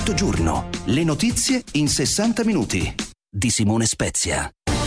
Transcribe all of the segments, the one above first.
Effetto giorno. Le notizie in 60 minuti. Di Simone Spezia.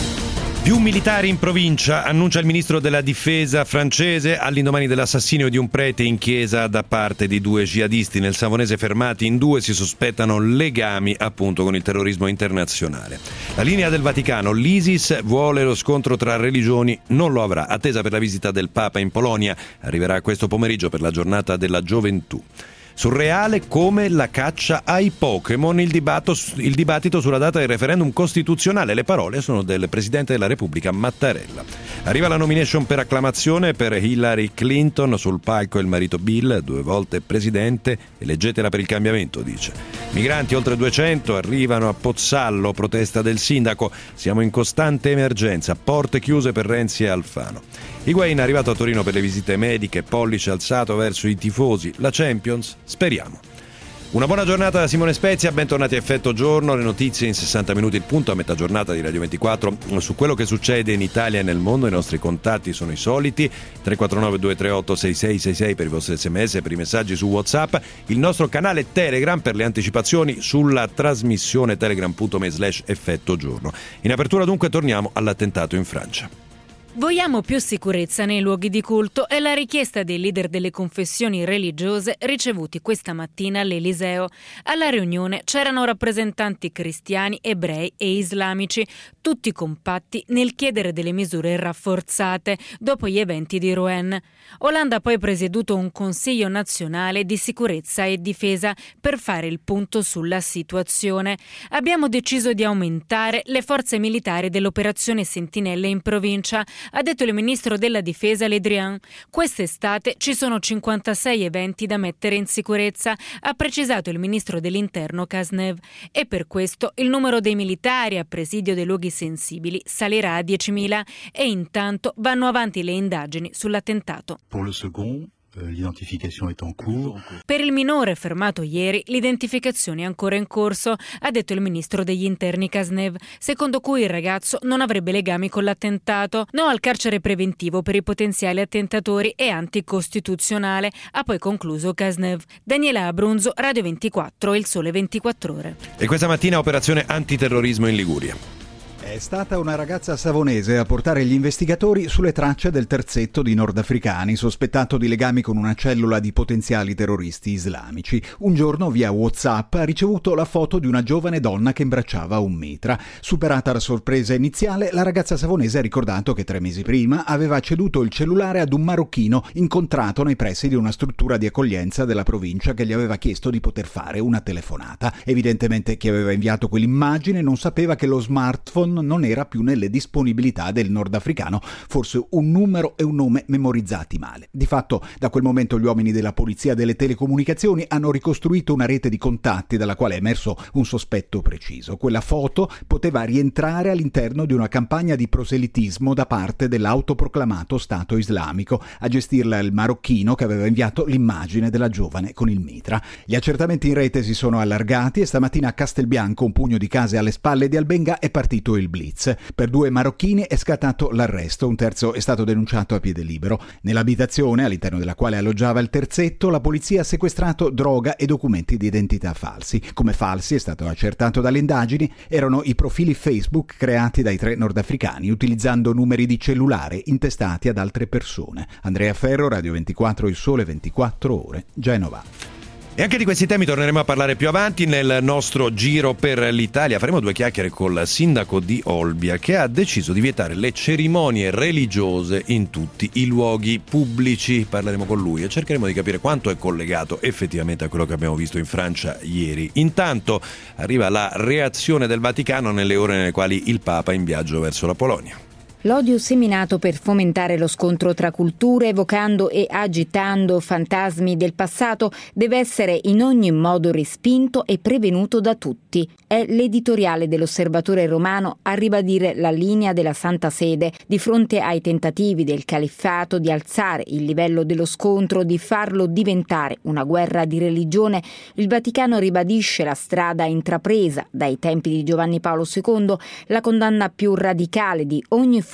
Più militari in provincia, annuncia il ministro della difesa francese all'indomani dell'assassinio di un prete in chiesa da parte di 2 jihadisti. Nel Savonese fermati in 2 si sospettano legami appunto con il terrorismo internazionale. La linea del Vaticano, l'ISIS vuole lo scontro tra religioni, non lo avrà, attesa per la visita del Papa in Polonia, arriverà questo pomeriggio per la giornata della gioventù. Surreale come la caccia ai Pokémon, il dibattito sulla data del referendum costituzionale. Le parole sono del Presidente della Repubblica Mattarella. Arriva la nomination per acclamazione per Hillary Clinton, sul palco il marito Bill, 2 volte presidente, eleggetela per il cambiamento, dice. Migranti oltre 200 arrivano a Pozzallo, protesta del sindaco. Siamo in costante emergenza, porte chiuse per Renzi e Alfano. Higuain è arrivato a Torino per le visite mediche, pollice alzato verso i tifosi. La Champions? Speriamo. Una buona giornata da Simone Spezia, bentornati a Effetto Giorno, le notizie in 60 minuti, il punto a metà giornata di Radio 24 su quello che succede in Italia e nel mondo. I nostri contatti sono i soliti, 349 238 6666 per i vostri sms e per i messaggi su WhatsApp, il nostro canale Telegram per le anticipazioni sulla trasmissione telegram.me/Effetto Giorno. In apertura dunque torniamo all'attentato in Francia. Vogliamo più sicurezza nei luoghi di culto è la richiesta dei leader delle confessioni religiose ricevuti questa mattina all'Eliseo. Alla riunione c'erano rappresentanti cristiani, ebrei e islamici, tutti compatti nel chiedere delle misure rafforzate dopo gli eventi di Rouen. Hollande ha poi presieduto un Consiglio nazionale di sicurezza e difesa per fare il punto sulla situazione. Abbiamo deciso di aumentare le forze militari dell'operazione Sentinelle in provincia, ha detto il ministro della difesa Le Drian. Quest'estate ci sono 56 eventi da mettere in sicurezza, ha precisato il ministro dell'interno Cazeneuve, e per questo il numero dei militari a presidio dei luoghi sensibili salirà a 10.000 e intanto vanno avanti le indagini sull'attentato. Pour le second, l'identification est en cours. Per il minore fermato ieri, l'identificazione è ancora in corso, ha detto il ministro degli interni Cazeneuve, secondo cui il ragazzo non avrebbe legami con l'attentato. No al carcere preventivo per i potenziali attentatori è anticostituzionale, ha poi concluso Cazeneuve. Daniela Abrunzo, Radio 24, Il Sole 24 Ore. E questa mattina operazione antiterrorismo in Liguria. È stata una ragazza savonese a portare gli investigatori sulle tracce del terzetto di nordafricani sospettato di legami con una cellula di potenziali terroristi islamici. Un giorno via WhatsApp ha ricevuto la foto di una giovane donna che imbracciava un mitra. Superata la sorpresa iniziale, la ragazza savonese ha ricordato che 3 mesi prima aveva ceduto il cellulare ad un marocchino incontrato nei pressi di una struttura di accoglienza della provincia che gli aveva chiesto di poter fare una telefonata. Evidentemente chi aveva inviato quell'immagine non sapeva che lo smartphone non era più nelle disponibilità del nordafricano, forse un numero e un nome memorizzati male. Di fatto, da quel momento gli uomini della polizia delle telecomunicazioni hanno ricostruito una rete di contatti dalla quale è emerso un sospetto preciso. Quella foto poteva rientrare all'interno di una campagna di proselitismo da parte dell'autoproclamato Stato islamico. A gestirla il marocchino che aveva inviato l'immagine della giovane con il mitra. Gli accertamenti in rete si sono allargati e stamattina a Castelbianco, un pugno di case alle spalle di Albenga, è partito il blitz. Per 2 marocchini è scattato l'arresto, un terzo è stato denunciato a piede libero. Nell'abitazione, all'interno della quale alloggiava il terzetto, la polizia ha sequestrato droga e documenti di identità falsi. Come falsi, è stato accertato dalle indagini, erano i profili Facebook creati dai 3 nordafricani utilizzando numeri di cellulare intestati ad altre persone. Andrea Ferro, Radio 24, Il Sole 24 Ore, Genova. E anche di questi temi torneremo a parlare più avanti nel nostro giro per l'Italia. Faremo 2 chiacchiere col sindaco di Olbia che ha deciso di vietare le cerimonie religiose in tutti i luoghi pubblici. Parleremo con lui e cercheremo di capire quanto è collegato effettivamente a quello che abbiamo visto in Francia ieri. Intanto arriva la reazione del Vaticano nelle ore nelle quali il Papa è in viaggio verso la Polonia. L'odio seminato per fomentare lo scontro tra culture, evocando e agitando fantasmi del passato, deve essere in ogni modo respinto e prevenuto da tutti. È l'editoriale dell'Osservatore Romano a ribadire la linea della Santa Sede di fronte ai tentativi del califfato di alzare il livello dello scontro, di farlo diventare una guerra di religione. Il Vaticano ribadisce la strada intrapresa dai tempi di Giovanni Paolo II, la condanna più radicale di ogni forma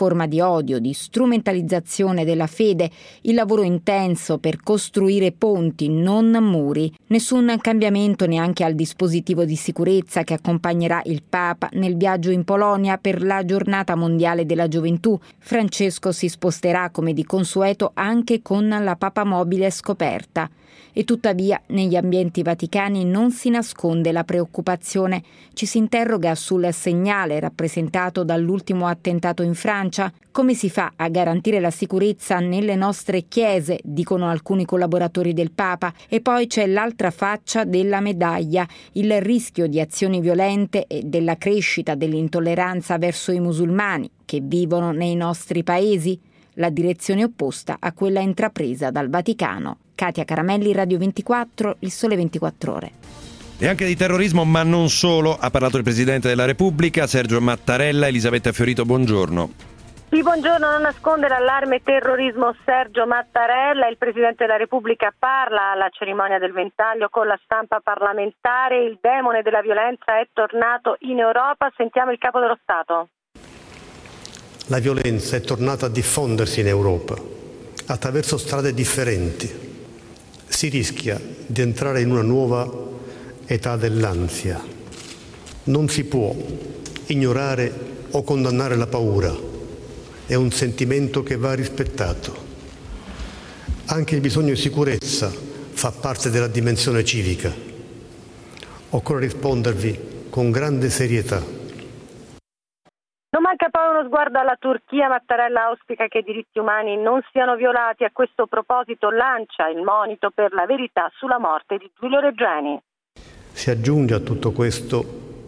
forma di odio, di strumentalizzazione della fede, il lavoro intenso per costruire ponti, non muri. Nessun cambiamento neanche al dispositivo di sicurezza che accompagnerà il Papa nel viaggio in Polonia per la Giornata Mondiale della Gioventù. Francesco si sposterà come di consueto anche con la papamobile scoperta. E tuttavia negli ambienti vaticani non si nasconde la preoccupazione. Ci si interroga sul segnale rappresentato dall'ultimo attentato in Francia. Come si fa a garantire la sicurezza nelle nostre chiese, dicono alcuni collaboratori del Papa. E poi c'è l'altra faccia della medaglia, il rischio di azioni violente e della crescita dell'intolleranza verso i musulmani che vivono nei nostri paesi. La direzione opposta a quella intrapresa dal Vaticano. Katia Caramelli, Radio 24, Il Sole 24 Ore. E anche di terrorismo, ma non solo, ha parlato il Presidente della Repubblica, Sergio Mattarella. Elisabetta Fiorito, buongiorno. Sì, buongiorno. Non nascondere allarme terrorismo Sergio Mattarella. Il Presidente della Repubblica parla alla cerimonia del Ventaglio con la stampa parlamentare. Il demone della violenza è tornato in Europa. Sentiamo il Capo dello Stato. La violenza è tornata a diffondersi in Europa attraverso strade differenti. Si rischia di entrare in una nuova età dell'ansia. Non si può ignorare o condannare la paura. È un sentimento che va rispettato. Anche il bisogno di sicurezza fa parte della dimensione civica. Occorre rispondervi con grande serietà. Non manca poi uno sguardo alla Turchia. Mattarella auspica che i diritti umani non siano violati. A questo proposito lancia il monito per la verità sulla morte di Giulio Regeni. Si aggiunge a tutto questo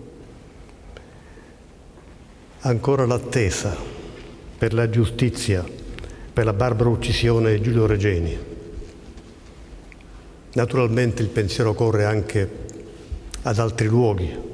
ancora l'attesa per la giustizia per la barbara uccisione di Giulio Regeni. Naturalmente il pensiero corre anche ad altri luoghi.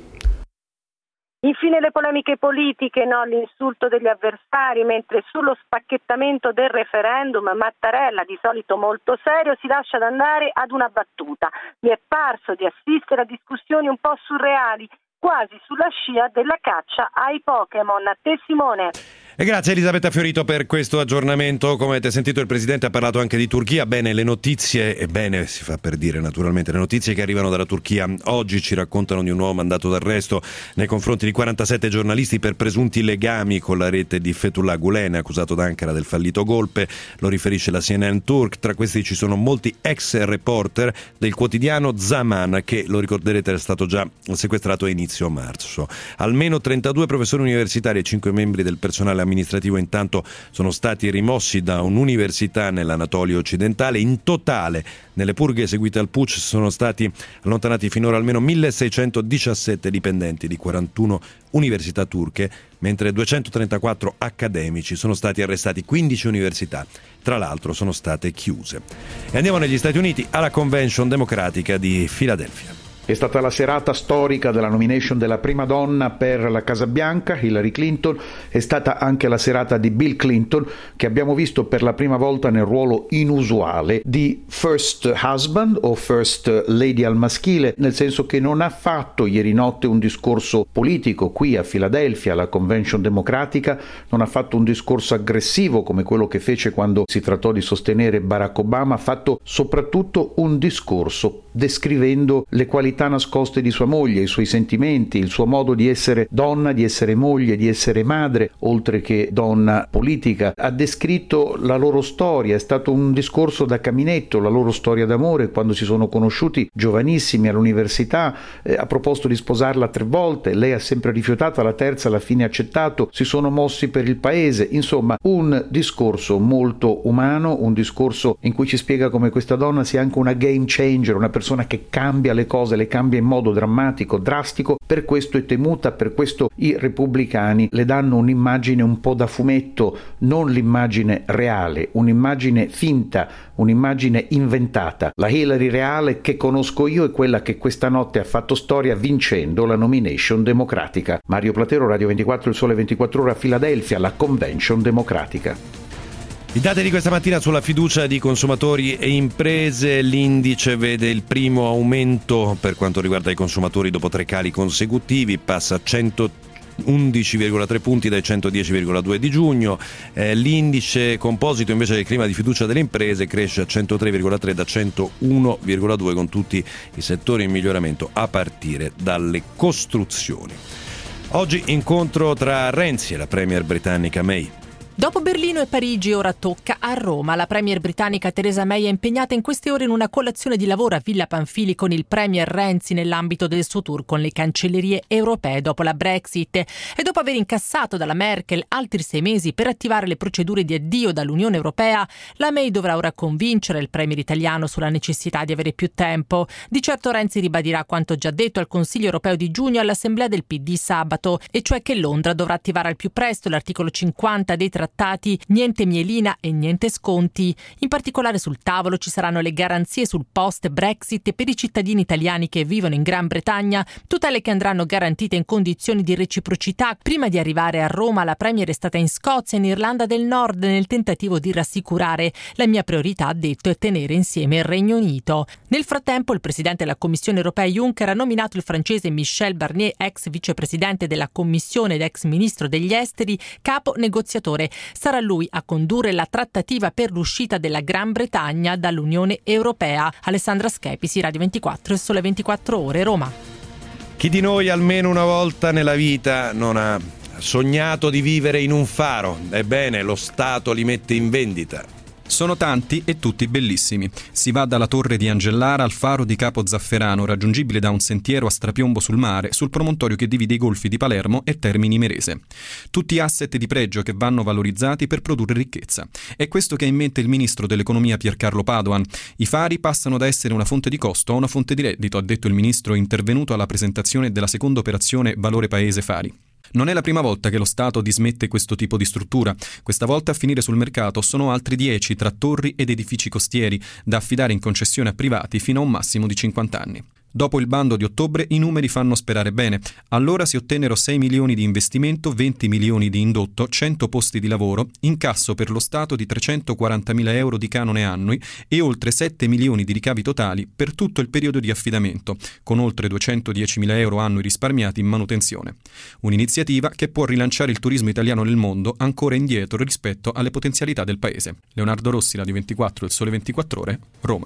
Infine le polemiche politiche, no l'insulto degli avversari, mentre sullo spacchettamento del referendum Mattarella, di solito molto serio, si lascia andare ad una battuta. Gli è parso di assistere a discussioni un po' surreali, quasi sulla scia della caccia ai Pokémon. A te Simone. E grazie Elisabetta Fiorito per questo aggiornamento. Come avete sentito, il Presidente ha parlato anche di Turchia. Bene, le notizie, e bene si fa per dire naturalmente, le notizie che arrivano dalla Turchia oggi ci raccontano di un nuovo mandato d'arresto nei confronti di 47 giornalisti per presunti legami con la rete di Fethullah Gulen, accusato da Ankara del fallito golpe. Lo riferisce la CNN Turk. Tra questi ci sono molti ex reporter del quotidiano Zaman, che lo ricorderete era stato già sequestrato a inizio marzo. Almeno 32 professori universitari e 5 membri del personale amministrativo intanto sono stati rimossi da un'università nell'Anatolia occidentale. In totale, nelle purghe eseguite al Puç sono stati allontanati finora almeno 1617 dipendenti di 41 università turche, mentre 234 accademici. Sono stati arrestati 15 università, tra l'altro sono state chiuse. E andiamo negli Stati Uniti, alla Convention Democratica di Filadelfia. È stata la serata storica della nomination della prima donna per la Casa Bianca, Hillary Clinton. È stata anche la serata di Bill Clinton, che abbiamo visto per la prima volta nel ruolo inusuale di first husband o first lady al maschile, nel senso che non ha fatto ieri notte un discorso politico qui a Filadelfia, alla Convention Democratica, non ha fatto un discorso aggressivo come quello che fece quando si trattò di sostenere Barack Obama, ha fatto soprattutto un discorso descrivendo le qualità nascoste di sua moglie, i suoi sentimenti, il suo modo di essere donna, di essere moglie, di essere madre, oltre che donna politica. Ha descritto la loro storia, è stato un discorso da caminetto, la loro storia d'amore, quando si sono conosciuti giovanissimi all'università, ha proposto di sposarla 3 volte, lei ha sempre rifiutato, alla terza alla fine ha accettato, si sono mossi per il paese, insomma un discorso molto umano, un discorso in cui ci spiega come questa donna sia anche una game changer, una persona che cambia le cose, le cambia in modo drammatico, drastico. Per questo è temuta, per questo i repubblicani le danno un'immagine un po' da fumetto, non l'immagine reale, un'immagine finta, un'immagine inventata. La Hillary reale che conosco io è quella che questa notte ha fatto storia vincendo la nomination democratica. Mario Platero, Radio 24, Il Sole 24 Ore a Filadelfia, la Convention Democratica. I dati di questa mattina sulla fiducia di consumatori e imprese: l'indice vede il primo aumento per quanto riguarda i consumatori dopo 3 cali consecutivi, passa a 11,3 punti dai 110,2 di giugno. L'indice composito invece del clima di fiducia delle imprese cresce a 103,3 da 101,2, con tutti i settori in miglioramento a partire dalle costruzioni. Oggi incontro tra Renzi e la premier britannica May. Dopo Berlino e Parigi ora tocca a Roma. La premier britannica Theresa May è impegnata in queste ore in una colazione di lavoro a Villa Pamphili con il premier Renzi nell'ambito del suo tour con le cancellerie europee dopo la Brexit e dopo aver incassato dalla Merkel altri 6 mesi per attivare le procedure di addio dall'Unione Europea, la May dovrà ora convincere il premier italiano sulla necessità di avere più tempo. Di certo Renzi ribadirà quanto già detto al Consiglio Europeo di giugno e all'Assemblea del PD sabato, e cioè che Londra dovrà attivare al più presto l'articolo 50 dei trattati, niente mielina e niente sconti. In particolare sul tavolo ci saranno le garanzie sul post-Brexit per i cittadini italiani che vivono in Gran Bretagna, tutele che andranno garantite in condizioni di reciprocità. Prima di arrivare a Roma la premier è stata in Scozia e in Irlanda del Nord nel tentativo di rassicurare: la mia priorità, ha detto, è tenere insieme il Regno Unito. Nel frattempo il presidente della Commissione Europea Juncker ha nominato il francese Michel Barnier, ex vicepresidente della Commissione ed ex ministro degli esteri, capo negoziatore. Sarà lui a condurre la trattativa per l'uscita della Gran Bretagna dall'Unione Europea. Alessandra Schepisi, Radio 24 e Sole 24 Ore, Roma. Chi di noi almeno una volta nella vita non ha sognato di vivere in un faro? Ebbene, lo Stato li mette in vendita. Sono tanti e tutti bellissimi. Si va dalla torre di Angellara al faro di Capo Zafferano, raggiungibile da un sentiero a strapiombo sul mare, sul promontorio che divide i golfi di Palermo e Termini Imerese. Tutti asset di pregio che vanno valorizzati per produrre ricchezza. È questo che ha in mente il ministro dell'economia Piercarlo Padoan. I fari passano da essere una fonte di costo a una fonte di reddito, ha detto il ministro intervenuto alla presentazione della seconda operazione Valore Paese Fari. Non è la prima volta che lo Stato dismette questo tipo di struttura. Questa volta a finire sul mercato sono altri 10 tra torri ed edifici costieri da affidare in concessione a privati fino a un massimo di 50 anni. Dopo il bando di ottobre i numeri fanno sperare bene. Allora si ottennero 6 milioni di investimento, 20 milioni di indotto, 100 posti di lavoro, incasso per lo Stato di 340.000 euro di canone annui e oltre 7 milioni di ricavi totali per tutto il periodo di affidamento, con oltre 210.000 euro annui risparmiati in manutenzione. Un'iniziativa che può rilanciare il turismo italiano nel mondo, ancora indietro rispetto alle potenzialità del paese. Leonardo Rossi, Radio 24, il Sole 24 Ore, Roma.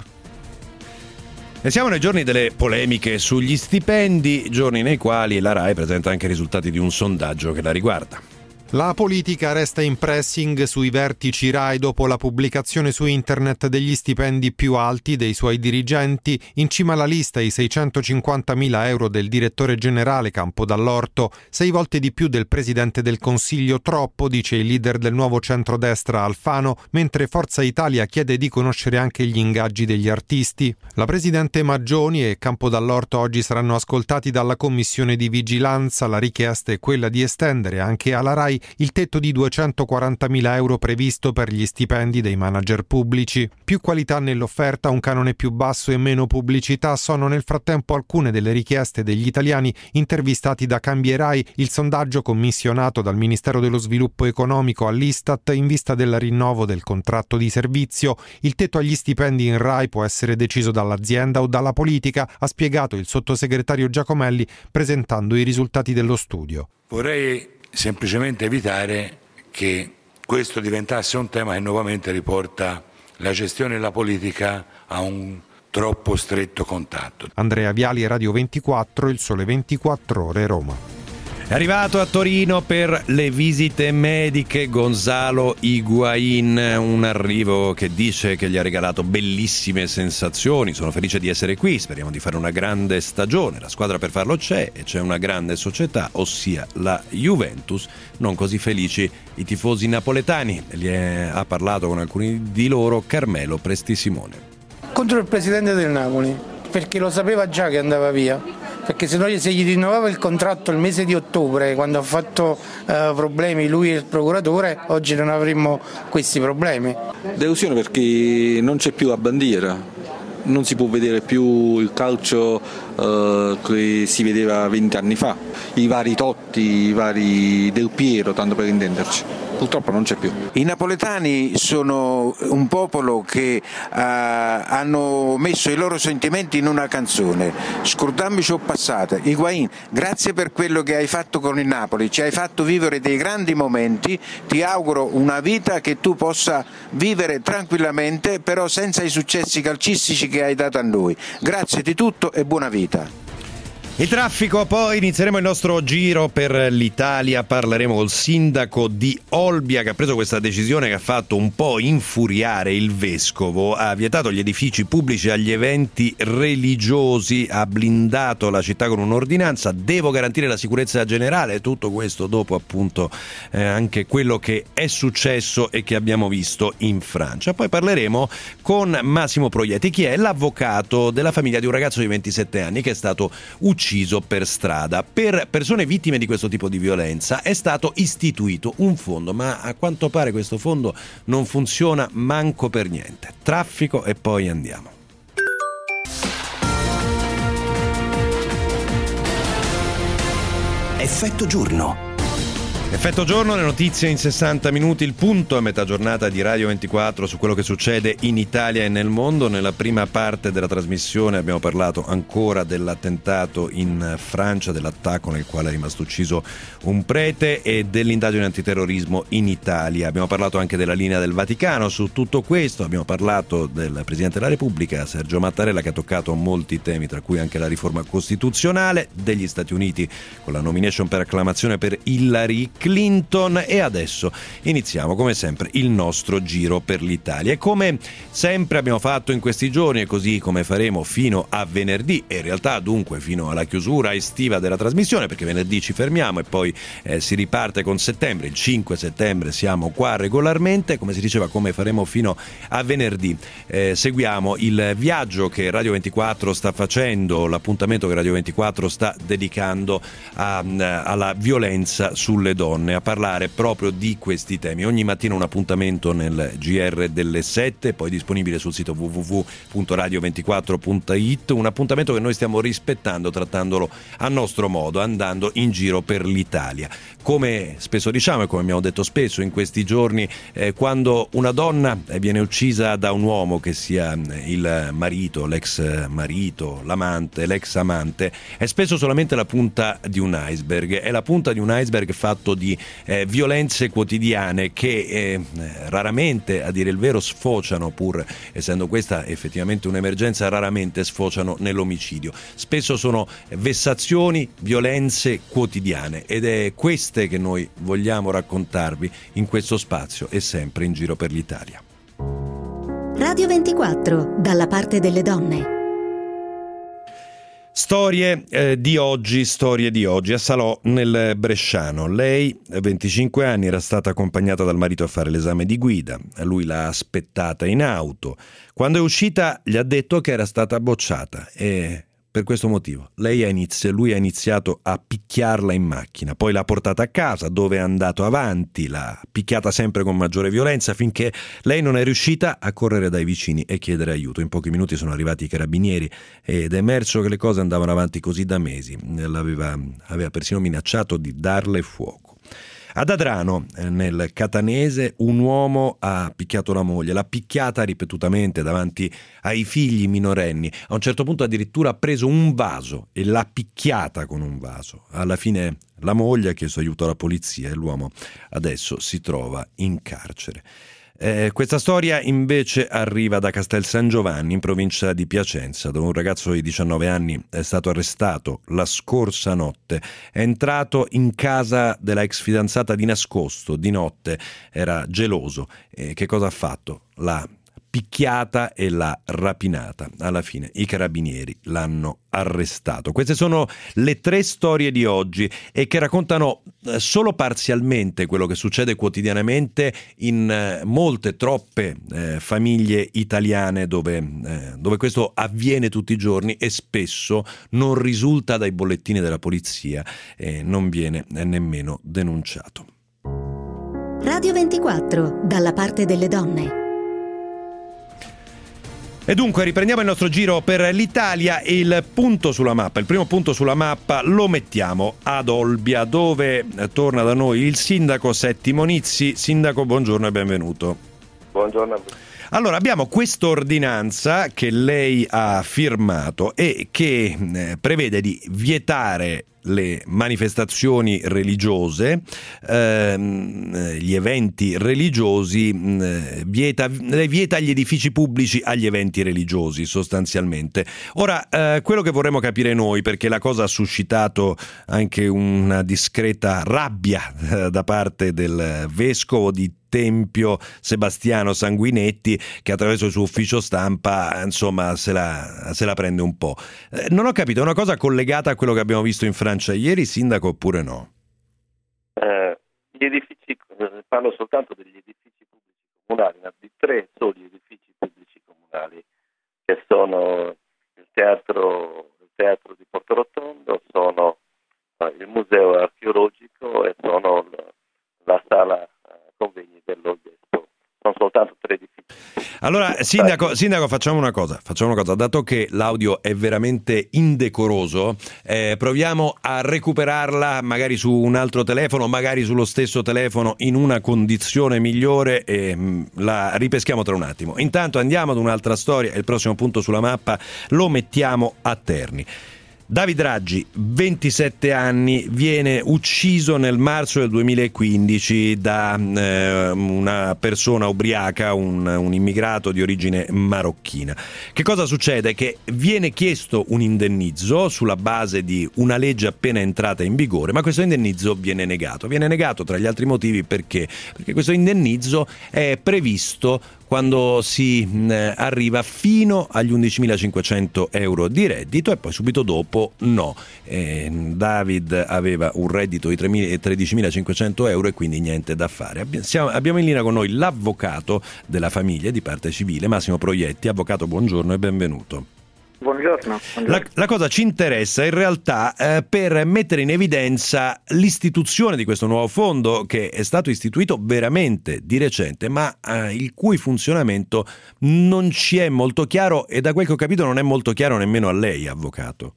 E siamo nei giorni delle polemiche sugli stipendi, giorni nei quali la RAI presenta anche i risultati di un sondaggio che la riguarda. La politica resta in pressing sui vertici RAI dopo la pubblicazione su internet degli stipendi più alti dei suoi dirigenti. In cima alla lista i 650.000 euro del direttore generale Campo Dall'Orto, 6 volte di più del presidente del Consiglio. Troppo, dice il leader del nuovo centrodestra Alfano, mentre Forza Italia chiede di conoscere anche gli ingaggi degli artisti. La presidente Maggioni e Campo Dall'Orto oggi saranno ascoltati dalla commissione di vigilanza. La richiesta è quella di estendere anche alla RAI il tetto di 240.000 euro previsto per gli stipendi dei manager pubblici. Più qualità nell'offerta, un canone più basso e meno pubblicità sono nel frattempo alcune delle richieste degli italiani intervistati da Cambierai, il sondaggio commissionato dal Ministero dello Sviluppo Economico all'Istat in vista del rinnovo del contratto di servizio. Il tetto agli stipendi in RAI può essere deciso dall'azienda o dalla politica, ha spiegato il sottosegretario Giacomelli presentando i risultati dello studio. Vorrei semplicemente evitare che questo diventasse un tema che nuovamente riporta la gestione della politica a un troppo stretto contatto. Andrea Viali, Radio 24, il Sole 24 Ore, Roma. È arrivato a Torino per le visite mediche Gonzalo Higuaín, un arrivo che dice che gli ha regalato bellissime sensazioni. Sono felice di essere qui, speriamo di fare una grande stagione. La squadra per farlo c'è e c'è una grande società, ossia la Juventus. Non così felici i tifosi napoletani. Ha parlato con alcuni di loro Carmelo Prestisimone. Contro il presidente del Napoli, perché lo sapeva già che andava via. Perché se gli rinnovava il contratto il mese di ottobre, quando ha fatto problemi lui e il procuratore, oggi non avremmo questi problemi. Delusione perché non c'è più la bandiera, non si può vedere più il calcio che si vedeva 20 anni fa, i vari Totti, i vari Del Piero, tanto per intenderci. Purtroppo non c'è più. I napoletani sono un popolo che hanno messo i loro sentimenti in una canzone. Scordammici o passate. Higuaín, grazie per quello che hai fatto con il Napoli, ci hai fatto vivere dei grandi momenti, ti auguro una vita che tu possa vivere tranquillamente, però senza i successi calcistici che hai dato a noi. Grazie di tutto e buona vita. Il traffico, poi inizieremo il nostro giro per l'Italia, parleremo col sindaco di Olbia che ha preso questa decisione che ha fatto un po' infuriare il vescovo, ha vietato gli edifici pubblici agli eventi religiosi, ha blindato la città con un'ordinanza, devo garantire la sicurezza generale, tutto questo dopo appunto anche quello che è successo e che abbiamo visto in Francia. Poi parleremo con Massimo Proietti, chi è l'avvocato della famiglia di un ragazzo di 27 anni che è stato ucciso per strada. Per persone vittime di questo tipo di violenza è stato istituito un fondo, ma a quanto pare questo fondo non funziona manco per niente. Traffico e poi andiamo. Effetto giorno. Effetto giorno, le notizie in 60 minuti, il punto a metà giornata di Radio 24 su quello che succede in Italia e nel mondo. Nella prima parte della trasmissione abbiamo parlato ancora dell'attentato in Francia, dell'attacco nel quale è rimasto ucciso un prete e dell'indagine antiterrorismo in Italia. Abbiamo parlato anche della linea del Vaticano su tutto questo, abbiamo parlato del Presidente della Repubblica, Sergio Mattarella, che ha toccato molti temi, tra cui anche la riforma costituzionale, degli Stati Uniti con la nomination per acclamazione per Hillary Clinton, e adesso iniziamo come sempre il nostro giro per l'Italia. E come sempre abbiamo fatto in questi giorni e così come faremo fino a venerdì, e in realtà dunque fino alla chiusura estiva della trasmissione, perché venerdì ci fermiamo e poi si riparte con settembre, il 5 settembre siamo qua regolarmente, come si diceva, come faremo fino a venerdì. Seguiamo il viaggio che Radio 24 sta facendo, l'appuntamento che Radio 24 sta dedicando alla violenza sulle donne, a parlare proprio di questi temi. Ogni mattina un appuntamento nel GR delle 7, poi disponibile sul sito www.radio24.it, un appuntamento che noi stiamo rispettando, trattandolo a nostro modo, andando in giro per l'Italia. Come spesso diciamo e come abbiamo detto spesso in questi giorni, quando una donna viene uccisa da un uomo, che sia il marito, l'ex marito, l'amante, l'ex amante, è spesso solamente la punta di un iceberg, è la punta di un iceberg fatto di violenze quotidiane che raramente, a dire il vero, sfociano, pur essendo questa effettivamente un'emergenza, raramente sfociano nell'omicidio. Spesso sono vessazioni, violenze quotidiane, ed è queste che noi vogliamo raccontarvi in questo spazio e sempre in giro per l'Italia. Radio 24, dalla parte delle donne. Storie di oggi. A Salò, nel Bresciano. Lei, 25 anni, era stata accompagnata dal marito a fare l'esame di guida. Lui l'ha aspettata in auto. Quando è uscita gli ha detto che era stata bocciata e per questo motivo lui ha iniziato a picchiarla in macchina. Poi l'ha portata a casa, dove è andato avanti, l'ha picchiata sempre con maggiore violenza finché lei non è riuscita a correre dai vicini e chiedere aiuto. In pochi minuti sono arrivati i carabinieri ed è emerso che le cose andavano avanti così da mesi. Aveva persino minacciato di darle fuoco. Ad Adrano, nel Catanese, un uomo ha picchiato la moglie, l'ha picchiata ripetutamente davanti ai figli minorenni. A un certo punto addirittura ha preso un vaso e l'ha picchiata con un vaso. Alla fine la moglie ha chiesto aiuto alla polizia e l'uomo adesso si trova in carcere. Questa storia invece arriva da Castel San Giovanni, in provincia di Piacenza, dove un ragazzo di 19 anni è stato arrestato la scorsa notte. È entrato in casa della ex fidanzata di nascosto, di notte, era geloso. Che cosa ha fatto? L'ha picchiata e l'ha rapinata. Alla fine i carabinieri l'hanno arrestato. Queste sono le 3 storie di oggi e che raccontano solo parzialmente quello che succede quotidianamente in molte, troppe famiglie italiane dove questo avviene tutti i giorni e spesso non risulta dai bollettini della polizia e non viene nemmeno denunciato. Radio 24, dalla parte delle donne. E dunque riprendiamo il nostro giro per l'Italia e il primo punto sulla mappa lo mettiamo ad Olbia, dove torna da noi il sindaco Settimo Nizzi. Sindaco, buongiorno e benvenuto. Buongiorno a voi. Allora, abbiamo quest'ordinanza che lei ha firmato e che prevede di vietare le manifestazioni religiose, gli eventi religiosi, vieta gli edifici pubblici agli eventi religiosi sostanzialmente. Ora, quello che vorremmo capire noi, perché la cosa ha suscitato anche una discreta rabbia da parte del vescovo di Tempio Sebastiano Sanguinetti, che attraverso il suo ufficio stampa insomma se la prende un po'. Non ho capito, è una cosa collegata a quello che abbiamo visto in Francia ieri, sindaco, oppure no? Gli edifici, parlo soltanto degli edifici pubblici comunali, di 3 soli edifici pubblici comunali, che sono il teatro di Porto Rotondo, sono il museo archeologico e sono la sala convegni dell'Old Expo. Sono soltanto 3 edifici. Allora, sindaco, facciamo una cosa, dato che l'audio è veramente indecoroso, proviamo a recuperarla magari su un altro telefono, magari sullo stesso telefono in una condizione migliore, e la ripeschiamo tra un attimo. Intanto andiamo ad un'altra storia, il prossimo punto sulla mappa lo mettiamo a Terni. David Raggi, 27 anni, viene ucciso nel marzo del 2015 da una persona ubriaca, un immigrato di origine marocchina. Che cosa succede? Che viene chiesto un indennizzo sulla base di una legge appena entrata in vigore, ma questo indennizzo viene negato. Viene negato tra gli altri motivi perché questo indennizzo è previsto quando si arriva fino agli 11.500 euro di reddito e poi subito dopo no. David aveva un reddito di 13.500 euro e quindi niente da fare. Abbiamo in linea con noi l'avvocato della famiglia di parte civile, Massimo Proietti. Avvocato, buongiorno e benvenuto. Buongiorno. La cosa ci interessa in realtà per mettere in evidenza l'istituzione di questo nuovo fondo, che è stato istituito veramente di recente, ma il cui funzionamento non ci è molto chiaro, e da quel che ho capito non è molto chiaro nemmeno a lei, avvocato.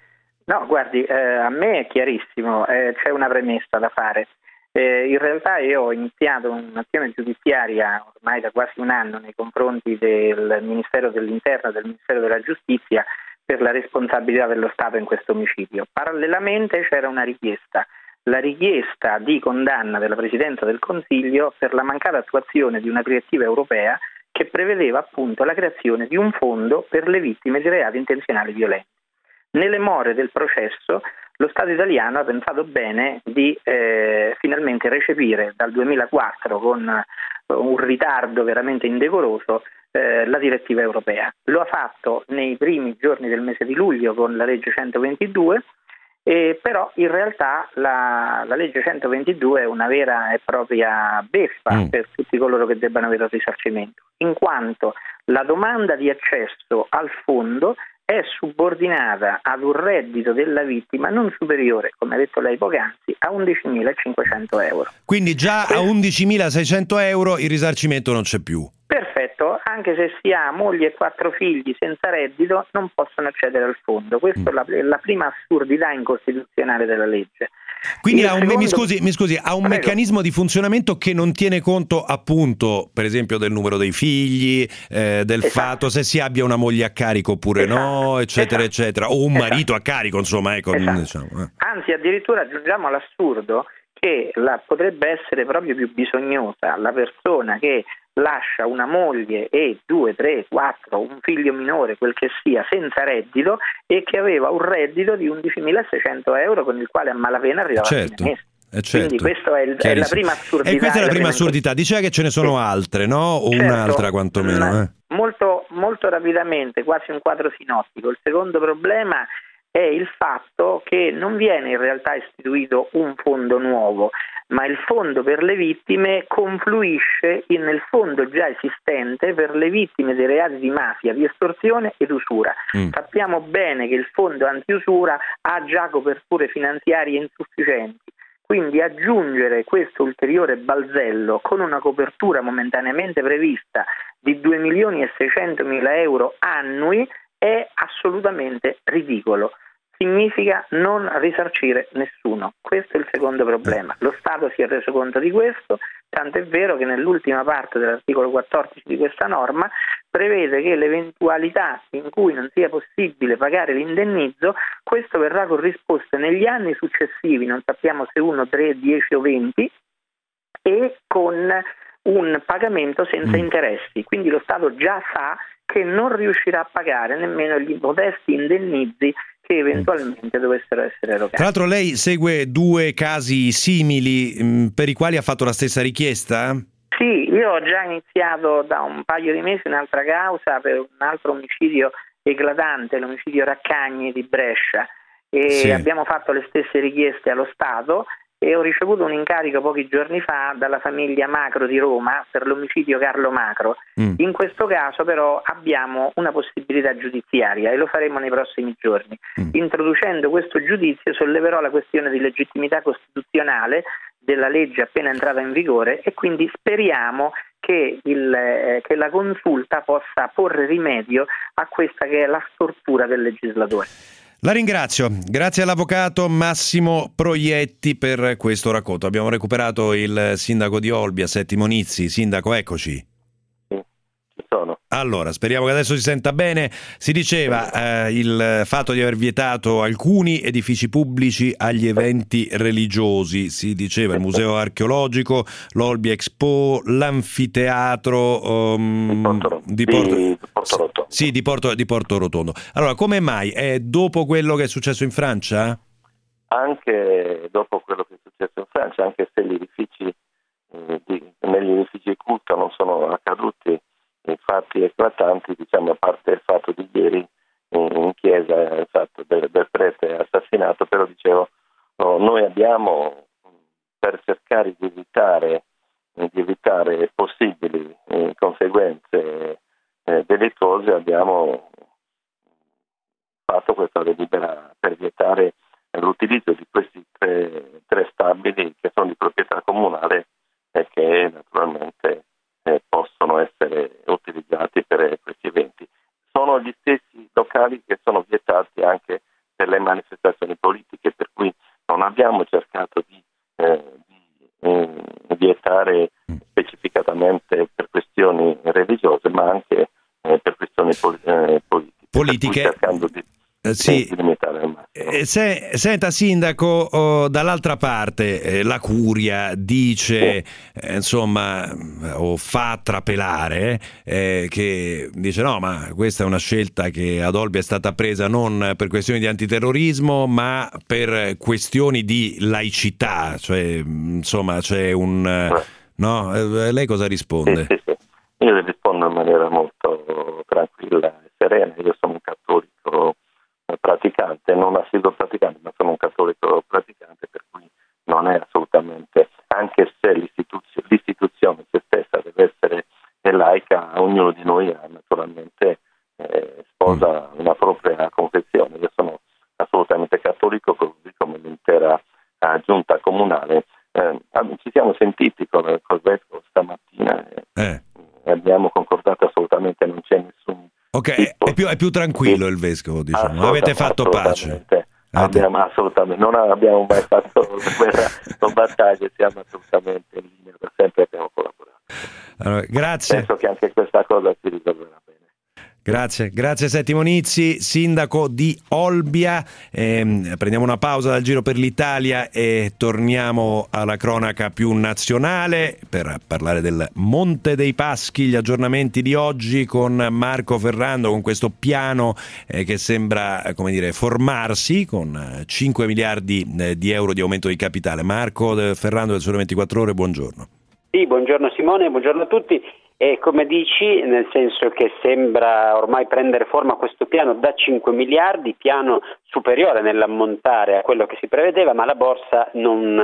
No, guardi, a me è chiarissimo, c'è una premessa da fare. In realtà io ho iniziato un'azione giudiziaria ormai da quasi un anno nei confronti del Ministero dell'Interno e del Ministero della Giustizia per la responsabilità dello Stato in questo omicidio. Parallelamente c'era una richiesta, la richiesta di condanna della Presidenza del Consiglio per la mancata attuazione di una direttiva europea che prevedeva appunto la creazione di un fondo per le vittime di reati intenzionali violenti. Nelle more del processo lo Stato italiano ha pensato bene di finalmente recepire dal 2004 con un ritardo veramente indecoroso la direttiva europea. Lo ha fatto nei primi giorni del mese di luglio con la legge 122, però in realtà la legge 122 è una vera e propria beffa per tutti coloro che debbano avere il risarcimento, in quanto la domanda di accesso al fondo è subordinata ad un reddito della vittima non superiore, come ha detto lei poc'anzi, a 11.500 euro. Quindi già a 11.600 euro il risarcimento non c'è più. Perfetto, anche se si ha moglie e 4 figli senza reddito non possono accedere al fondo. Questa è la prima assurdità incostituzionale della legge. Quindi mi scusi, ha un meccanismo di funzionamento che non tiene conto appunto, per esempio, del numero dei figli, del fatto se si abbia una moglie a carico oppure no, eccetera, eccetera, o un marito a carico, insomma, ecco. Diciamo. Anzi, addirittura aggiungiamo all'assurdo che potrebbe essere proprio più bisognosa la persona che lascia una moglie e 2, 3, 4, un figlio minore, quel che sia, senza reddito, e che aveva un reddito di 11.600 euro con il quale a malapena arrivava a fine mese. Certo. Quindi questa è la prima assurdità. E questa è la prima assurdità. Diceva che ce ne sono altre, no? O un'altra quantomeno. Molto, molto rapidamente, quasi un quadro sinottico. Il secondo problema è il fatto che non viene in realtà istituito un fondo nuovo, ma il fondo per le vittime confluisce nel fondo già esistente per le vittime dei reati di mafia, di estorsione ed usura. Sappiamo bene che il fondo antiusura ha già coperture finanziarie insufficienti, quindi aggiungere questo ulteriore balzello con una copertura momentaneamente prevista di 2.600.000 euro annui è assolutamente ridicolo. Significa non risarcire nessuno. Questo è il secondo problema. Lo Stato si è reso conto di questo, tanto è vero che nell'ultima parte dell'articolo 14 di questa norma prevede che l'eventualità in cui non sia possibile pagare l'indennizzo, questo verrà corrisposto negli anni successivi, non sappiamo se 1, 3, 10 o 20, e con un pagamento senza interessi. Quindi lo Stato già sa che non riuscirà a pagare nemmeno gli modesti indennizi che eventualmente dovessero essere erogati. Tra l'altro lei segue 2 casi simili per i quali ha fatto la stessa richiesta? Sì, io ho già iniziato da un paio di mesi un'altra causa per un altro omicidio eclatante, l'omicidio Raccagni di Brescia, e sì, abbiamo fatto le stesse richieste allo Stato e ho ricevuto un incarico pochi giorni fa dalla famiglia Macro di Roma per l'omicidio Carlo Macro. In questo caso però abbiamo una possibilità giudiziaria e lo faremo nei prossimi giorni. Introducendo questo giudizio solleverò la questione di legittimità costituzionale della legge appena entrata in vigore e quindi speriamo che la consulta possa porre rimedio a questa che è la stortura del legislatore. La ringrazio, grazie all'avvocato Massimo Proietti per questo racconto. Abbiamo recuperato il sindaco di Olbia, Settimo Nizzi. Sindaco, eccoci. Ci sono. Allora, speriamo che adesso si senta bene. Si diceva il fatto di aver vietato alcuni edifici pubblici agli eventi religiosi. Si diceva il museo archeologico, l'Olbia Expo, l'anfiteatro di Porto Rotondo. Sì, di Porto Rotondo. Allora, come mai? È dopo quello che è successo in Francia? Anche dopo quello che è successo in Francia, anche se gli edifici negli edifici di culto non sono accaduti fatti eclatanti, diciamo, a parte il fatto di ieri in chiesa, il fatto del prete assassinato, però dicevo, noi abbiamo, per cercare di evitare possibili conseguenze delittuose, abbiamo fatto questa delibera per vietare l'utilizzo di questi tre stabili che sono di proprietà comunale e che naturalmente possono essere utilizzati per questi eventi. Sono gli stessi locali che sono vietati anche per le manifestazioni politiche, per cui non abbiamo cercato di vietare specificatamente per questioni religiose, ma anche per questioni politiche. Cercando di limitare al massimo. Senta sindaco, dall'altra parte la curia dice o fa trapelare che dice no, ma questa è una scelta che ad Olbia è stata presa non per questioni di antiterrorismo ma per questioni di laicità, cioè insomma c'è un no? Lei cosa risponde? Sì. Io le rispondo in maniera molto tranquilla e serena. Io sono un cattolico praticante, non assiduo praticante, ma sono un cattolico praticante, per cui non è assolutamente, anche se l'istituzione se stessa deve essere laica, ognuno di noi naturalmente sposa una propria confessione. Io sono assolutamente cattolico, così come l'intera giunta comunale. Ci siamo sentiti con il vescovo stamattina e abbiamo concordato assolutamente, non c'è nessun. Ok, è più tranquillo il vescovo, diciamo. Avete fatto pace. Assolutamente, non abbiamo mai fatto guerra o battaglie, siamo assolutamente in linea, da sempre abbiamo collaborato. Allora, grazie. Penso che anche questa cosa si risolverà bene. Grazie Settimo Nizzi, sindaco di Olbia. Prendiamo una pausa dal Giro per l'Italia e torniamo alla cronaca più nazionale per parlare del Monte dei Paschi, gli aggiornamenti di oggi con Marco Ferrando, con questo piano che sembra formarsi con 5 miliardi di euro di aumento di capitale. Marco Ferrando del Sole 24 Ore, buongiorno. Sì, buongiorno Simone, buongiorno a tutti. E come dici, nel senso che sembra ormai prendere forma questo piano da 5 miliardi, piano superiore nell'ammontare a quello che si prevedeva, ma la borsa non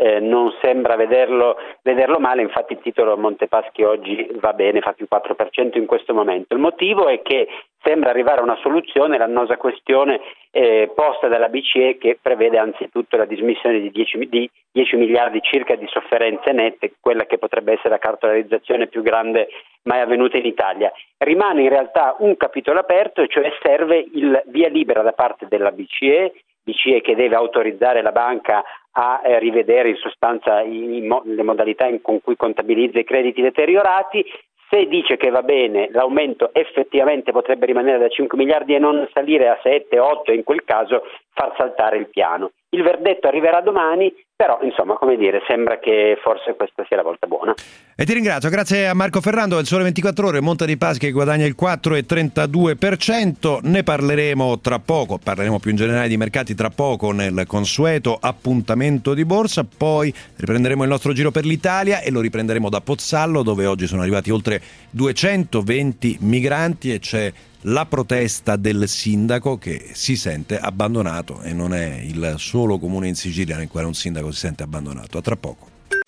non sembra vederlo male, infatti il titolo Montepaschi oggi va bene, fa più 4% in questo momento. Il motivo è che sembra arrivare a una soluzione l'annosa questione posta dalla BCE, che prevede anzitutto la dismissione di 10 miliardi circa di sofferenze nette, quella che potrebbe essere la cartolarizzazione più grande mai avvenuta in Italia. Rimane in realtà un capitolo aperto, cioè serve il via libera da parte della BCE che deve autorizzare la banca a rivedere in sostanza le modalità con cui contabilizza i crediti deteriorati. Se dice che va bene, l'aumento effettivamente potrebbe rimanere da 5 miliardi e non salire a 7, 8 e in quel caso far saltare il piano. Il verdetto arriverà domani, però insomma, come dire, sembra che forse questa sia la volta buona. E ti ringrazio, grazie a Marco Ferrando del Sole 24 Ore. Monte dei Paschi che guadagna il 4,32%, ne parleremo tra poco, parleremo più in generale di mercati tra poco nel consueto appuntamento di borsa, poi riprenderemo il nostro giro per l'Italia e lo riprenderemo da Pozzallo, dove oggi sono arrivati oltre 220 migranti e c'è la protesta del sindaco che si sente abbandonato, e non è il solo comune in Sicilia nel quale un sindaco si sente abbandonato. A tra poco.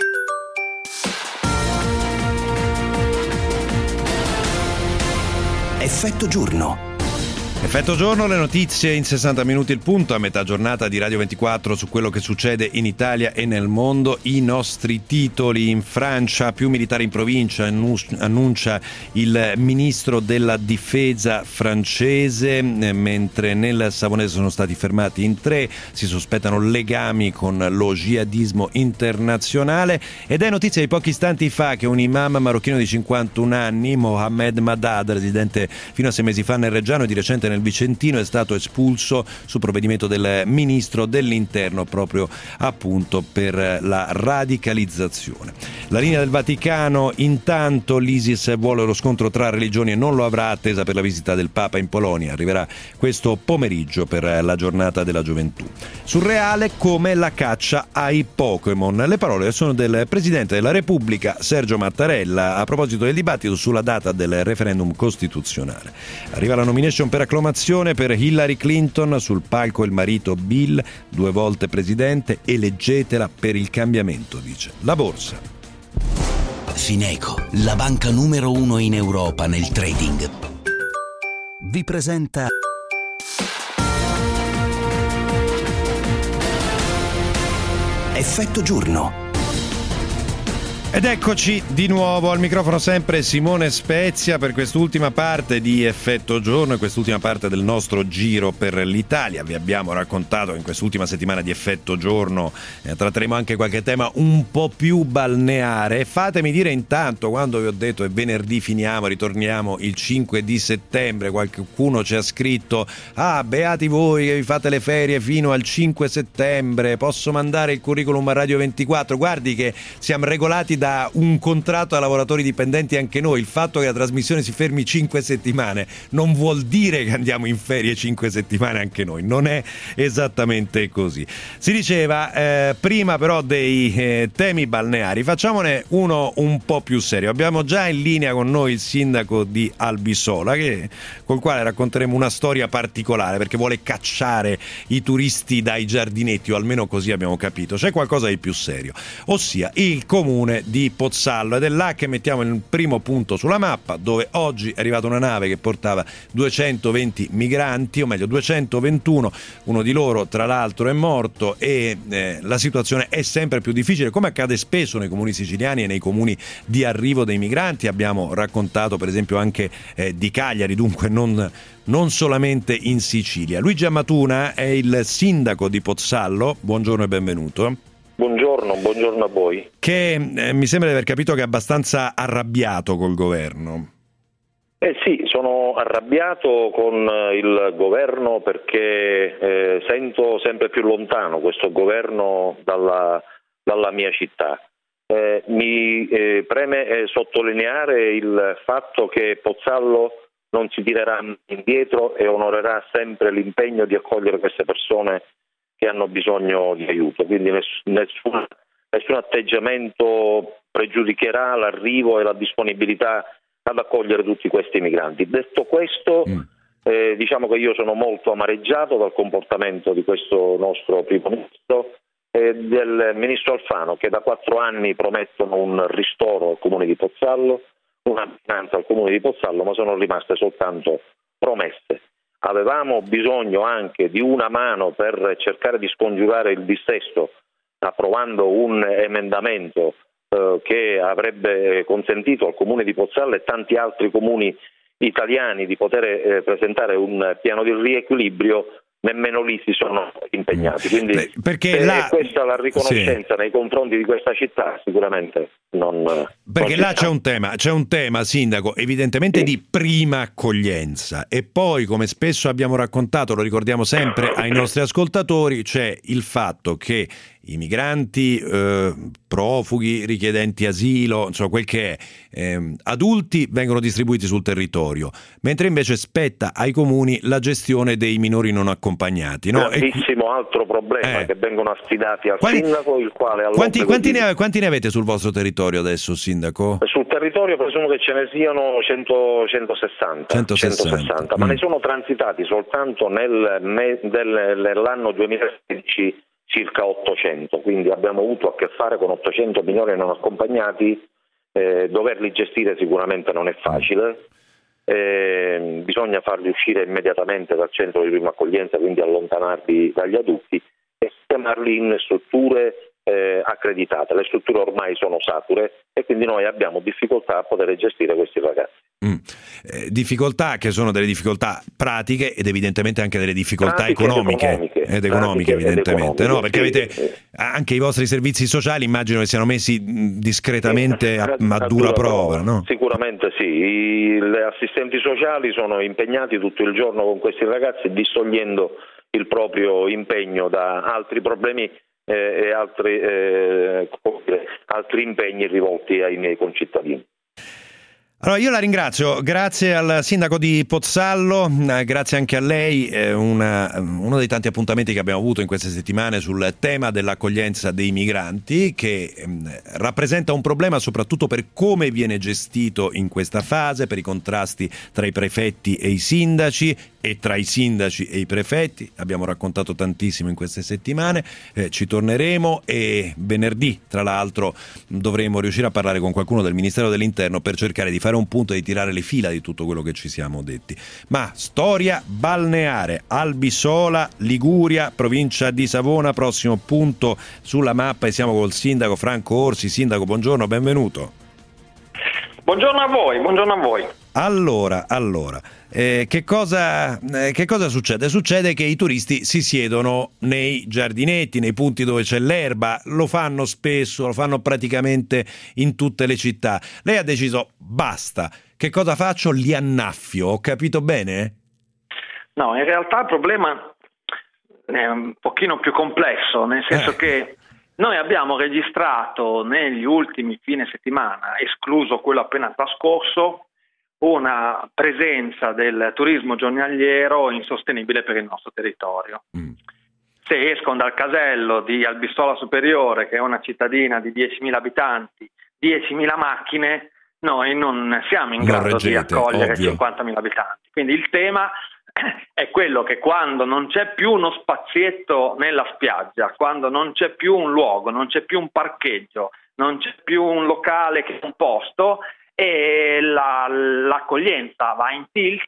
Effetto giorno. Effetto giorno, le notizie in 60 minuti il punto, a metà giornata di Radio 24 su quello che succede in Italia e nel mondo. I nostri titoli: in Francia, più militari in provincia, annuncia il ministro della difesa francese, mentre nel Savonese sono stati fermati in 3, si sospettano legami con lo jihadismo internazionale. Ed è notizia di pochi istanti fa che un imam marocchino di 51 anni, Mohamed Madad, residente fino a 6 mesi fa nel Reggiano e di recente nel Vicentino, è stato espulso su provvedimento del ministro dell'Interno proprio appunto per la radicalizzazione. La linea del Vaticano: intanto l'ISIS vuole lo scontro tra religioni e non lo avrà, attesa per la visita del Papa in Polonia, arriverà questo pomeriggio per la giornata della gioventù. Surreale come la caccia ai Pokémon, le parole sono del Presidente della Repubblica Sergio Mattarella a proposito del dibattito sulla data del referendum costituzionale. Arriva la nomination per acclamazione per Hillary Clinton, sul palco il marito Bill, 2 volte presidente, eleggetela per il cambiamento, dice. La borsa. Fineco, la banca numero 1 in Europa nel trading, vi presenta Effetto giorno. Ed eccoci di nuovo al microfono, sempre Simone Spezia, per quest'ultima parte di Effetto Giorno e quest'ultima parte del nostro giro per l'Italia. Vi abbiamo raccontato in quest'ultima settimana di Effetto Giorno, tratteremo anche qualche tema un po' più balneare. Fatemi dire intanto, quando vi ho detto è venerdì finiamo, ritorniamo il 5 di settembre, qualcuno ci ha scritto: beati voi che vi fate le ferie fino al 5 settembre, posso mandare il curriculum a Radio 24? Guardi che siamo regolati da un contratto a lavoratori dipendenti anche noi. Il fatto che la trasmissione si fermi 5 settimane non vuol dire che andiamo in ferie 5 settimane anche noi, non è esattamente così. Si diceva prima però dei temi balneari, facciamone uno un po' più serio. Abbiamo già in linea con noi il sindaco di Albisola, col quale racconteremo una storia particolare, perché vuole cacciare i turisti dai giardinetti, o almeno così abbiamo capito. C'è qualcosa di più serio, ossia il comune di Pozzallo, ed è là che mettiamo il primo punto sulla mappa, dove oggi è arrivata una nave che portava 220 migranti, o meglio 221, uno di loro tra l'altro è morto, e la situazione è sempre più difficile, come accade spesso nei comuni siciliani e nei comuni di arrivo dei migranti. Abbiamo raccontato per esempio anche di Cagliari, dunque non solamente in Sicilia. Luigi Amatuna è il sindaco di Pozzallo, buongiorno e benvenuto. Buongiorno a voi. Che mi sembra di aver capito che è abbastanza arrabbiato col governo. Sì, sono arrabbiato con il governo perché sento sempre più lontano questo governo dalla mia città. Mi preme sottolineare il fatto che Pozzallo non si tirerà indietro e onorerà sempre l'impegno di accogliere queste persone che hanno bisogno di aiuto, quindi nessun atteggiamento pregiudicherà l'arrivo e la disponibilità ad accogliere tutti questi migranti. Detto questo, diciamo che io sono molto amareggiato dal comportamento di questo nostro primo ministro, del ministro Alfano, che da 4 anni promettono un ristoro al comune di Pozzallo, una finanza al comune di Pozzallo, ma sono rimaste soltanto promesse. Avevamo bisogno anche di una mano per cercare di scongiurare il dissesto, approvando un emendamento che avrebbe consentito al comune di Pozzallo e tanti altri comuni italiani di poter presentare un piano di riequilibrio. Nemmeno lì si sono impegnati, quindi perché questa la riconoscenza nei confronti di questa città sicuramente non. Perché là c'è un tema, sindaco, evidentemente di prima accoglienza, e poi, come spesso abbiamo raccontato, lo ricordiamo sempre ai nostri ascoltatori, c'è il fatto che i migranti, profughi, richiedenti asilo, insomma quel che è, adulti vengono distribuiti sul territorio, mentre invece spetta ai comuni la gestione dei minori non accompagnati. No? Grandissimo altro problema, che vengono affidati al sindaco, il quale quanti ne avete sul vostro territorio adesso, sindaco? Sul territorio presumo che ce ne siano 160. Ma ne sono transitati soltanto nell'anno 2016 circa 800, quindi abbiamo avuto a che fare con 800 minori non accompagnati. Doverli gestire sicuramente non è facile, bisogna farli uscire immediatamente dal centro di prima accoglienza, quindi allontanarli dagli adulti e sistemarli in strutture accreditate. Le strutture ormai sono sature e quindi noi abbiamo difficoltà a poter gestire questi ragazzi. Difficoltà che sono delle difficoltà pratiche ed evidentemente anche delle difficoltà economiche, evidentemente, no? Perché avete anche i vostri servizi sociali, immagino che siano messi discretamente a dura prova, no? Sicuramente sì, gli assistenti sociali sono impegnati tutto il giorno con questi ragazzi, distogliendo il proprio impegno da altri problemi e altri impegni rivolti ai miei concittadini. Allora io la ringrazio, grazie al sindaco di Pozzallo, grazie anche a lei, uno dei tanti appuntamenti che abbiamo avuto in queste settimane sul tema dell'accoglienza dei migranti, che rappresenta un problema soprattutto per come viene gestito in questa fase, per i contrasti tra i prefetti e i sindaci e tra i sindaci e i prefetti. Abbiamo raccontato tantissimo in queste settimane, ci torneremo e venerdì tra l'altro dovremo riuscire a parlare con qualcuno del Ministero dell'Interno per cercare di fare un punto e di tirare le fila di tutto quello che ci siamo detti. Ma storia balneare, Albisola, Liguria, provincia di Savona, prossimo punto sulla mappa, e siamo col sindaco Franco Orsi. Sindaco, buongiorno, benvenuto. Buongiorno a voi. Allora, che cosa succede? Succede che i turisti si siedono nei giardinetti, nei punti dove c'è l'erba, lo fanno spesso, lo fanno praticamente in tutte le città. Lei ha deciso, basta, che cosa faccio? Li annaffio, ho capito bene? No, in realtà il problema è un pochino più complesso, nel senso che noi abbiamo registrato negli ultimi fine settimana, escluso quello appena trascorso, una presenza del turismo giornaliero insostenibile per il nostro territorio. Se escono dal casello di Albisola Superiore, che è una cittadina di 10.000 abitanti, 10.000 macchine, noi non siamo in grado di accogliere 50.000 abitanti. Quindi il tema è quello che quando non c'è più uno spazietto nella spiaggia, quando non c'è più un luogo, non c'è più un parcheggio, non c'è più un locale che è un posto, e l'accoglienza va in tilt,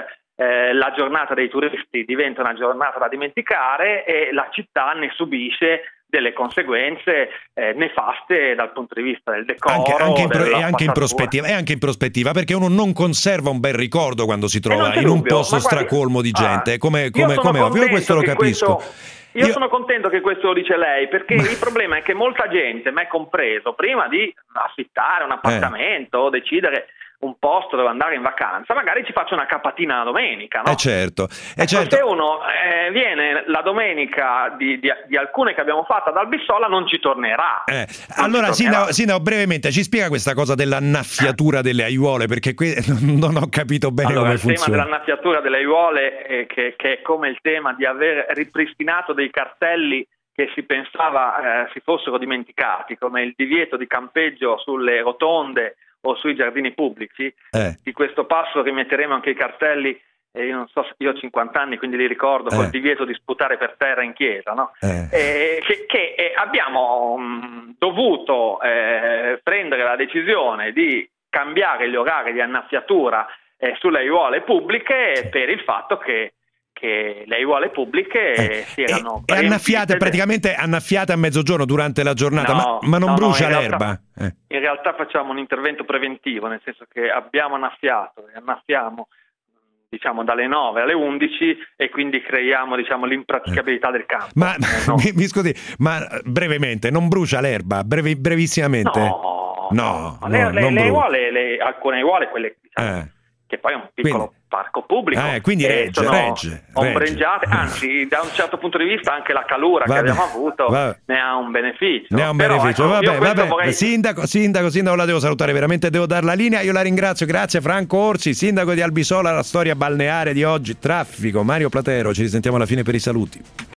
la giornata dei turisti diventa una giornata da dimenticare e la città ne subisce delle conseguenze nefaste dal punto di vista del decoro, anche in prospettiva, perché uno non conserva un bel ricordo quando si trova in un posto stracolmo di gente, come ovvio, questo lo capisco. Io sono contento che questo lo dice lei, perché il problema è che molta gente, me compreso, prima di affittare un appartamento o decidere un posto dove andare in vacanza, magari ci faccio una capatina la domenica, no? Certo. Se uno viene la domenica di alcune che abbiamo fatto ad Albisola, non ci tornerà. Allora, Sindaco, brevemente ci spiega questa cosa dell'annaffiatura delle aiuole, perché non ho capito bene come funziona. Il tema dell'annaffiatura delle aiuole, che è come il tema di aver ripristinato dei cartelli che si pensava si fossero dimenticati, come il divieto di campeggio sulle rotonde o sui giardini pubblici. Di questo passo rimetteremo anche i cartelli io non so, io ho 50 anni, quindi li ricordo, col divieto di sputare per terra in chiesa, no? Che abbiamo dovuto prendere la decisione di cambiare gli orari di annaffiatura sulle aiuole pubbliche per il fatto che le aiuole pubbliche si erano annaffiate, praticamente annaffiate a mezzogiorno durante la giornata, ma non brucia l'erba? In realtà facciamo un intervento preventivo, nel senso che abbiamo annaffiato e annaffiamo dalle 9 alle 11 e quindi creiamo l'impraticabilità del campo. Ma mi scusi, ma brevemente, non brucia l'erba? Brevissimamente? No, le aiuole, alcune aiuole, quelle che poi è un piccolo parco pubblico, quindi regge, ombreggiate, anzi da un certo punto di vista anche la calura che abbiamo avuto ne ha un beneficio. Vabbè. Sindaco, la devo salutare, veramente devo dar la linea. Io la ringrazio, grazie Franco Orsi, sindaco di Albisola. La storia balneare di oggi, traffico. Mario Platero, ci risentiamo alla fine per i saluti.